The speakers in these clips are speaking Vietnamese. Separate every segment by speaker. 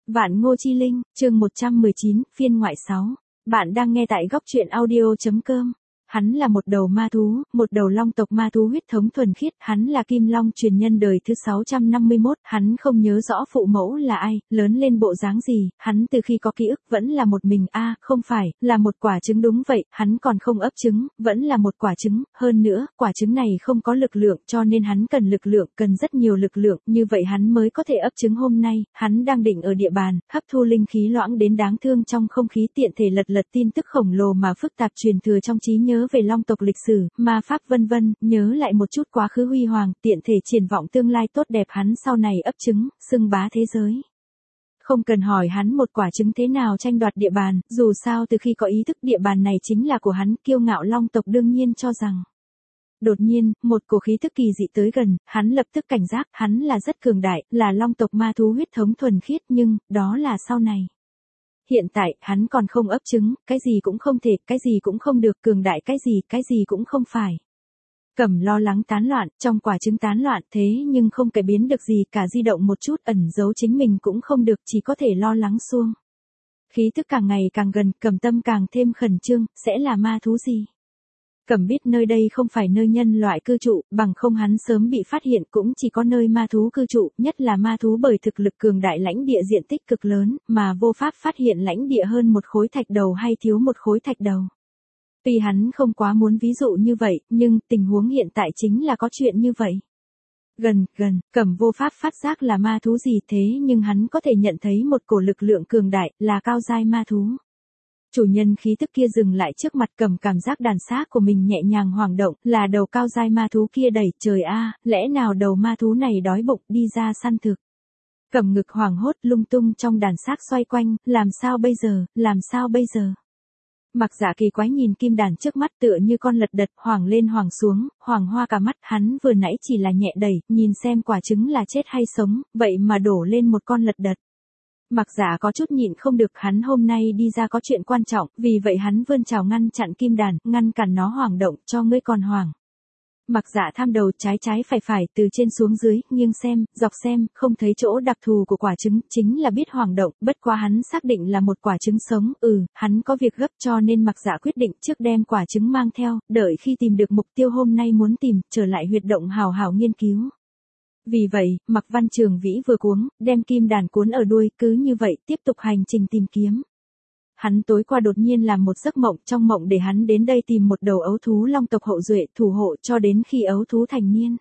Speaker 1: Vạn Ngô Chi Linh, chương 119, phiên ngoại 6. Bạn đang nghe tại góc truyện audio.com. Hắn là một đầu ma thú, một đầu long tộc ma thú huyết thống thuần khiết, hắn là Kim Long truyền nhân đời thứ 651, hắn không nhớ rõ phụ mẫu là ai, lớn lên bộ dáng gì, hắn từ khi có ký ức vẫn là một mình không phải, là một quả trứng đúng vậy, hắn còn không ấp trứng, vẫn là một quả trứng, hơn nữa, quả trứng này không có lực lượng cho nên hắn cần lực lượng, cần rất nhiều lực lượng, như vậy hắn mới có thể ấp trứng hôm nay, hắn đang định ở địa bàn, hấp thu linh khí loãng đến đáng thương trong không khí tiện thể lật tin tức khổng lồ mà phức tạp truyền thừa trong trí nhớ về long tộc lịch sử, ma pháp vân vân, nhớ lại một chút quá khứ huy hoàng, tiện thể triển vọng tương lai tốt đẹp hắn sau này ấp trứng, xưng bá thế giới. Không cần hỏi hắn một quả trứng thế nào tranh đoạt địa bàn, dù sao từ khi có ý thức địa bàn này chính là của hắn, kiêu ngạo long tộc đương nhiên cho rằng. Đột nhiên, một cổ khí tức kỳ dị tới gần, hắn lập tức cảnh giác, hắn là rất cường đại, là long tộc ma thú huyết thống thuần khiết nhưng, đó là sau này. Hiện tại, hắn còn không ấp trứng, cái gì cũng không thể, cái gì cũng không được, cường đại cái gì cũng không phải. Cẩm lo lắng tán loạn, trong quả trứng tán loạn thế nhưng không cải biến được gì cả di động một chút ẩn giấu chính mình cũng không được chỉ có thể lo lắng xuông. Khí thức càng ngày càng gần, Cẩm tâm càng thêm khẩn trương, sẽ là ma thú gì? Cẩm biết nơi đây không phải nơi nhân loại cư trụ, bằng không hắn sớm bị phát hiện cũng chỉ có nơi ma thú cư trụ, nhất là ma thú bởi thực lực cường đại lãnh địa diện tích cực lớn, mà vô pháp phát hiện lãnh địa hơn một khối thạch đầu hay thiếu một khối thạch đầu. Tuy hắn không quá muốn ví dụ như vậy, nhưng tình huống hiện tại chính là có chuyện như vậy. Gần, Cẩm vô pháp phát giác là ma thú gì thế nhưng hắn có thể nhận thấy một cổ lực lượng cường đại, là cao giai ma thú. Chủ nhân khí tức kia dừng lại trước mặt Cẩm cảm giác đàn xác của mình nhẹ nhàng hoảng động, là đầu cao giai ma thú kia đẩy, trời lẽ nào đầu ma thú này đói bụng đi ra săn thực. Cẩm ngực hoảng hốt lung tung trong đàn xác xoay quanh, làm sao bây giờ? Mặc Dạ kỳ quái nhìn kim đàn trước mắt tựa như con lật đật, hoảng lên hoảng xuống, hoảng hoa cả mắt, hắn vừa nãy chỉ là nhẹ đẩy, nhìn xem quả trứng là chết hay sống, vậy mà đổ lên một con lật đật. Mặc Dạ có chút nhịn không được, hắn hôm nay đi ra có chuyện quan trọng, vì vậy hắn vươn trào ngăn chặn kim đàn, ngăn cản nó hoảng động, cho ngươi còn hoảng. Mặc Dạ tham đầu trái phải từ trên xuống dưới, nghiêng xem, dọc xem, không thấy chỗ đặc thù của quả trứng, chính là biết hoảng động, bất quá hắn xác định là một quả trứng sống, hắn có việc gấp cho nên Mặc Dạ quyết định trước đem quả trứng mang theo, đợi khi tìm được mục tiêu hôm nay muốn tìm, trở lại huyệt động hào hào nghiên cứu. Vì vậy, Mạc Văn Trường Vĩ vừa cuống, đem kim đàn cuốn ở đuôi, cứ như vậy, tiếp tục hành trình tìm kiếm. Hắn tối qua đột nhiên làm một giấc mộng, trong mộng để hắn đến đây tìm một đầu ấu thú long tộc hậu duệ thủ hộ cho đến khi ấu thú thành niên.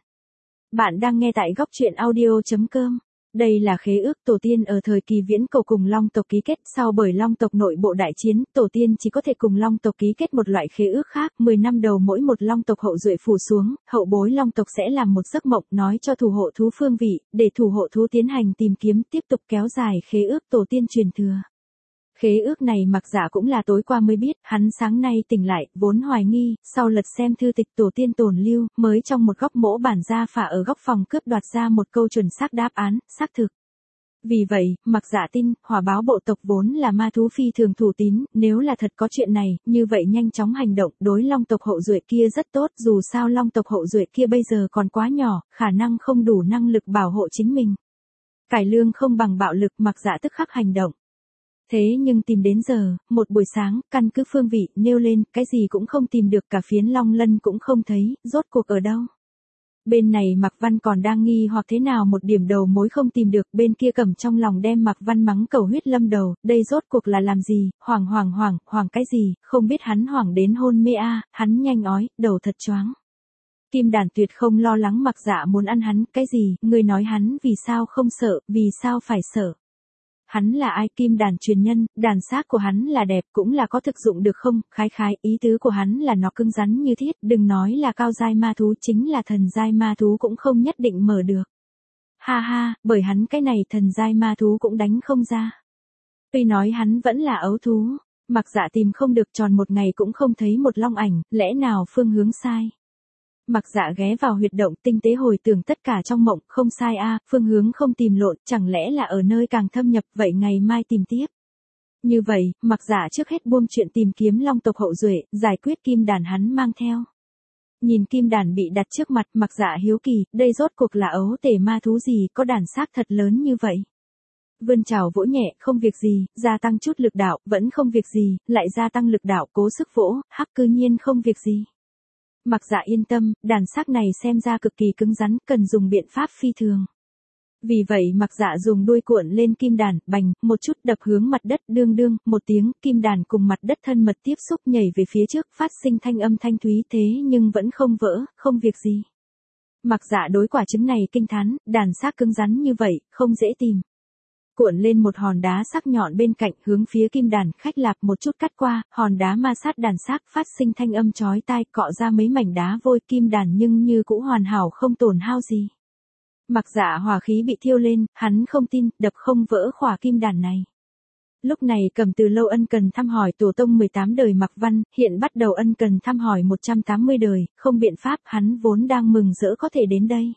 Speaker 1: Bạn đang nghe tại góc truyện audio.com. Đây là khế ước tổ tiên ở thời kỳ viễn cổ cùng long tộc ký kết, sau bởi long tộc nội bộ đại chiến, tổ tiên chỉ có thể cùng long tộc ký kết một loại khế ước khác, 10 năm đầu mỗi một long tộc hậu duệ phủ xuống, hậu bối long tộc sẽ làm một giấc mộng nói cho thủ hộ thú phương vị, để thủ hộ thú tiến hành tìm kiếm tiếp tục kéo dài khế ước tổ tiên truyền thừa. Khế ước này Mặc Dạ cũng là tối qua mới biết, hắn sáng nay tỉnh lại, vốn hoài nghi, sau lật xem thư tịch tổ tiên tồn lưu, mới trong một góc mỗ bản gia phả ở góc phòng cướp đoạt ra một câu chuẩn xác đáp án, xác thực. Vì vậy, Mặc Dạ tin, hỏa báo bộ tộc vốn là ma thú phi thường thủ tín, nếu là thật có chuyện này, như vậy nhanh chóng hành động, đối long tộc hậu duệ kia rất tốt, dù sao long tộc hậu duệ kia bây giờ còn quá nhỏ, khả năng không đủ năng lực bảo hộ chính mình. Cải lương không bằng bạo lực, Mặc Dạ tức khắc hành động. Thế nhưng tìm đến giờ, một buổi sáng, căn cứ phương vị, nêu lên, cái gì cũng không tìm được, cả phiến long lân cũng không thấy, rốt cuộc ở đâu. Bên này Mạc Văn còn đang nghi hoặc thế nào một điểm đầu mối không tìm được, bên kia Cẩm trong lòng đem Mạc Văn mắng cầu huyết lâm đầu, đây rốt cuộc là làm gì, hoảng cái gì, không biết hắn hoảng đến hôn mê hắn nhanh ói, đầu thật choáng. Kim đàn tuyệt không lo lắng Mặc Dạ muốn ăn hắn, cái gì, ngươi nói hắn vì sao không sợ, vì sao phải sợ. Hắn là ai? Kim đàn truyền nhân, đàn xác của hắn là đẹp, cũng là có thực dụng được không? Khái, ý tứ của hắn là nó cứng rắn như thiết, đừng nói là cao giai ma thú, chính là thần giai ma thú cũng không nhất định mở được. Ha, bởi hắn cái này thần giai ma thú cũng đánh không ra. Tuy nói hắn vẫn là ấu thú, Mặc Dạ tìm không được tròn một ngày cũng không thấy một long ảnh, lẽ nào phương hướng sai? Mặc Dạ ghé vào huyệt động tinh tế hồi tưởng tất cả trong mộng, không sai phương hướng không tìm lộn, chẳng lẽ là ở nơi càng thâm nhập, vậy ngày mai tìm tiếp. Như vậy, Mặc Dạ trước hết buông chuyện tìm kiếm long tộc hậu duệ, giải quyết kim đàn hắn mang theo. Nhìn kim đàn bị đặt trước mặt, Mặc Dạ hiếu kỳ, đây rốt cuộc là ấu tể ma thú gì, có đàn xác thật lớn như vậy. Vươn trào vỗ nhẹ, không việc gì, gia tăng chút lực đạo, vẫn không việc gì, lại gia tăng lực đạo, cố sức vỗ, hắc cư nhiên không việc gì. Mặc Dạ yên tâm, đàn xác này xem ra cực kỳ cứng rắn, cần dùng biện pháp phi thường. Vì vậy Mặc Dạ dùng đuôi cuộn lên kim đàn, bành, một chút đập hướng mặt đất, đương đương, một tiếng, kim đàn cùng mặt đất thân mật tiếp xúc nhảy về phía trước, phát sinh thanh âm thanh thúy thế nhưng vẫn không vỡ, không việc gì. Mặc Dạ đối quả trứng này kinh thán, đàn xác cứng rắn như vậy, không dễ tìm. Cuộn lên một hòn đá sắc nhọn bên cạnh, hướng phía kim đàn, khách lạp một chút cắt qua, hòn đá ma sát đàn xác, phát sinh thanh âm chói tai, cọ ra mấy mảnh đá vôi, kim đàn nhưng như cũ hoàn hảo không tổn hao gì. Mặc Dạ hỏa khí bị thiêu lên, hắn không tin, đập không vỡ khỏa kim đàn này. Lúc này Cầm từ lâu ân cần thăm hỏi tổ tông 18 đời Mặc Văn, hiện bắt đầu ân cần thăm hỏi 180 đời, không biện pháp, hắn vốn đang mừng rỡ có thể đến đây.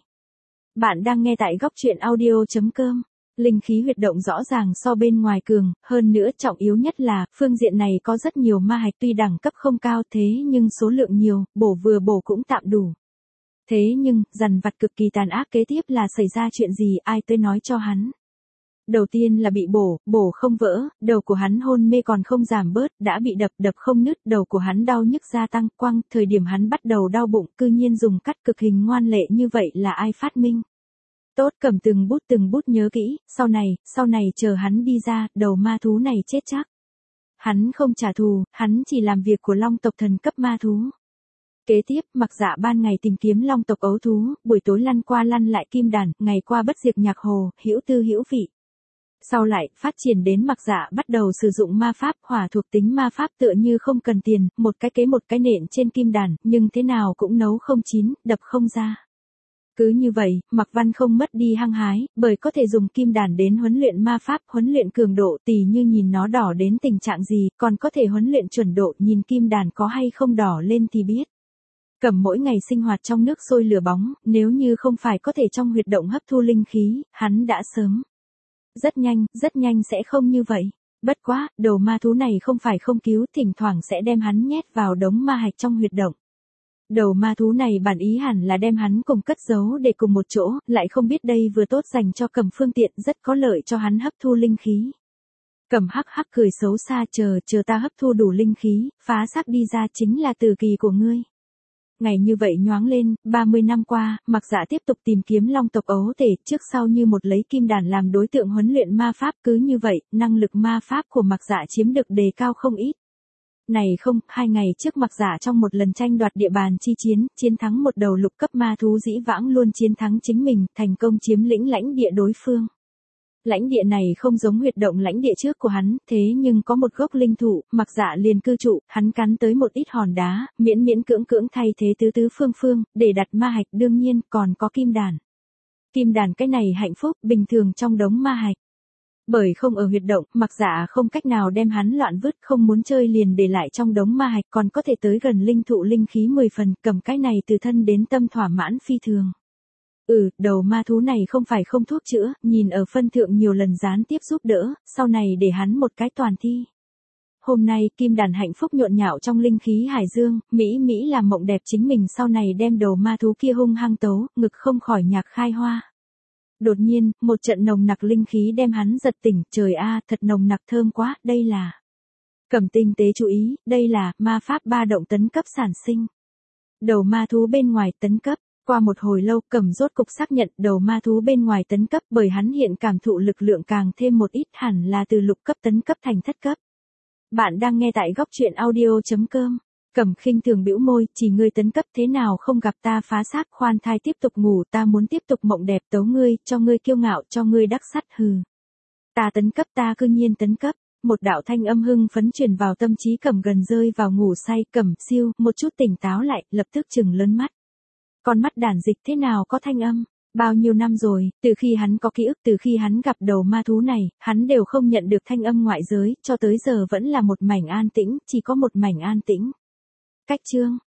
Speaker 1: Bạn đang nghe tại góc truyện audio.com. Linh khí huyệt động rõ ràng so bên ngoài cường, hơn nữa trọng yếu nhất là, phương diện này có rất nhiều ma hạch tuy đẳng cấp không cao thế nhưng số lượng nhiều, bổ vừa bổ cũng tạm đủ. Thế nhưng, dằn vặt cực kỳ tàn ác kế tiếp là xảy ra chuyện gì ai tới nói cho hắn. Đầu tiên là bị bổ không vỡ, đầu của hắn hôn mê còn không giảm bớt, đã bị đập không nứt, đầu của hắn đau nhức gia tăng, quăng, thời điểm hắn bắt đầu đau bụng, cư nhiên dùng cắt cực hình ngoan lệ như vậy là ai phát minh. Tốt, cầm từng bút nhớ kỹ, sau này chờ hắn đi ra, đầu ma thú này chết chắc. Hắn không trả thù, hắn chỉ làm việc của long tộc thần cấp ma thú. Kế tiếp, Mặc Dạ ban ngày tìm kiếm long tộc ấu thú, buổi tối lăn qua lăn lại kim đàn, ngày qua bất diệt nhạc hồ, hữu tư hữu vị. Sau lại, phát triển đến Mặc Dạ bắt đầu sử dụng ma pháp, hỏa thuộc tính ma pháp tựa như không cần tiền, một cái nện trên kim đàn, nhưng thế nào cũng nấu không chín, đập không ra. Cứ như vậy, Mặc Văn không mất đi hăng hái, bởi có thể dùng kim đàn đến huấn luyện ma pháp, huấn luyện cường độ tỉ như nhìn nó đỏ đến tình trạng gì, còn có thể huấn luyện chuẩn độ nhìn kim đàn có hay không đỏ lên thì biết. Cầm mỗi ngày sinh hoạt trong nước sôi lửa bóng, nếu như không phải có thể trong huyệt động hấp thu linh khí, hắn đã sớm. Rất nhanh sẽ không như vậy. Bất quá, đầu ma thú này không phải không cứu, thỉnh thoảng sẽ đem hắn nhét vào đống ma hạch trong huyệt động. Đầu ma thú này bản ý hẳn là đem hắn cùng cất giấu để cùng một chỗ, lại không biết đây vừa tốt dành cho Cầm phương tiện, rất có lợi cho hắn hấp thu linh khí. Cầm hắc hắc cười xấu xa, chờ ta hấp thu đủ linh khí, phá xác đi ra chính là từ kỳ của ngươi. Ngày như vậy nhoáng lên, 30 năm qua, Mặc Dạ tiếp tục tìm kiếm long tộc ấu thể, trước sau như một lấy kim đàn làm đối tượng huấn luyện ma pháp, cứ như vậy, năng lực ma pháp của Mặc Dạ chiếm được đề cao không ít. Này không, 2 ngày trước Mặc Dạ trong một lần tranh đoạt địa bàn chi chiến thắng một đầu lục cấp ma thú dĩ vãng luôn chiến thắng chính mình, thành công chiếm lĩnh lãnh địa đối phương. Lãnh địa này không giống huyệt động lãnh địa trước của hắn, thế nhưng có một gốc linh thụ, Mặc Dạ liền cư trụ, hắn cắn tới một ít hòn đá, miễn cưỡng thay thế tứ phương, để đặt ma hạch, đương nhiên, còn có kim đàn. Kim đàn cái này hạnh phúc, bình thường trong đống ma hạch. Bởi không ở huyệt động, Mặc Dạ không cách nào đem hắn loạn vứt, không muốn chơi liền để lại trong đống ma hạch, còn có thể tới gần linh thụ linh khí 10 phần, cầm cái này từ thân đến tâm thỏa mãn phi thường. Đầu ma thú này không phải không thuốc chữa, nhìn ở phân thượng nhiều lần gián tiếp giúp đỡ, sau này để hắn một cái toàn thi. Hôm nay, kim đàn hạnh phúc nhộn nhạo trong linh khí hải dương, Mỹ làm mộng đẹp chính mình sau này đem đầu ma thú kia hung hăng tấu, ngực không khỏi nhạc khai hoa. Đột nhiên, một trận nồng nặc linh khí đem hắn giật tỉnh, trời a, thật nồng nặc thơm quá, đây là. Cầm tinh tế chú ý, đây là, ma pháp ba động tấn cấp sản sinh. Đầu ma thú bên ngoài tấn cấp. Qua một hồi lâu, Cầm rốt cục xác nhận đầu ma thú bên ngoài tấn cấp, bởi hắn hiện cảm thụ lực lượng càng thêm một ít, hẳn là từ lục cấp tấn cấp thành thất cấp. Bạn đang nghe tại góc truyện audio.com. Cầm khinh thường bĩu môi, chỉ ngươi tấn cấp thế nào không gặp ta phá xác, khoan thai tiếp tục ngủ, ta muốn tiếp tục mộng đẹp tấu ngươi, cho ngươi kiêu ngạo, cho ngươi đắc sắt, hừ. Ta tấn cấp, ta cư nhiên tấn cấp. Một đạo thanh âm hưng phấn truyền vào tâm trí Cầm, gần rơi vào ngủ say, Cầm siêu, một chút tỉnh táo lại, lập tức trừng lớn mắt. Con mắt đản dịch thế nào có thanh âm, bao nhiêu năm rồi, từ khi hắn có ký ức, từ khi hắn gặp đầu ma thú này, hắn đều không nhận được thanh âm ngoại giới, cho tới giờ vẫn là một mảnh an tĩnh, chỉ có một mảnh an tĩnh. Cách chương,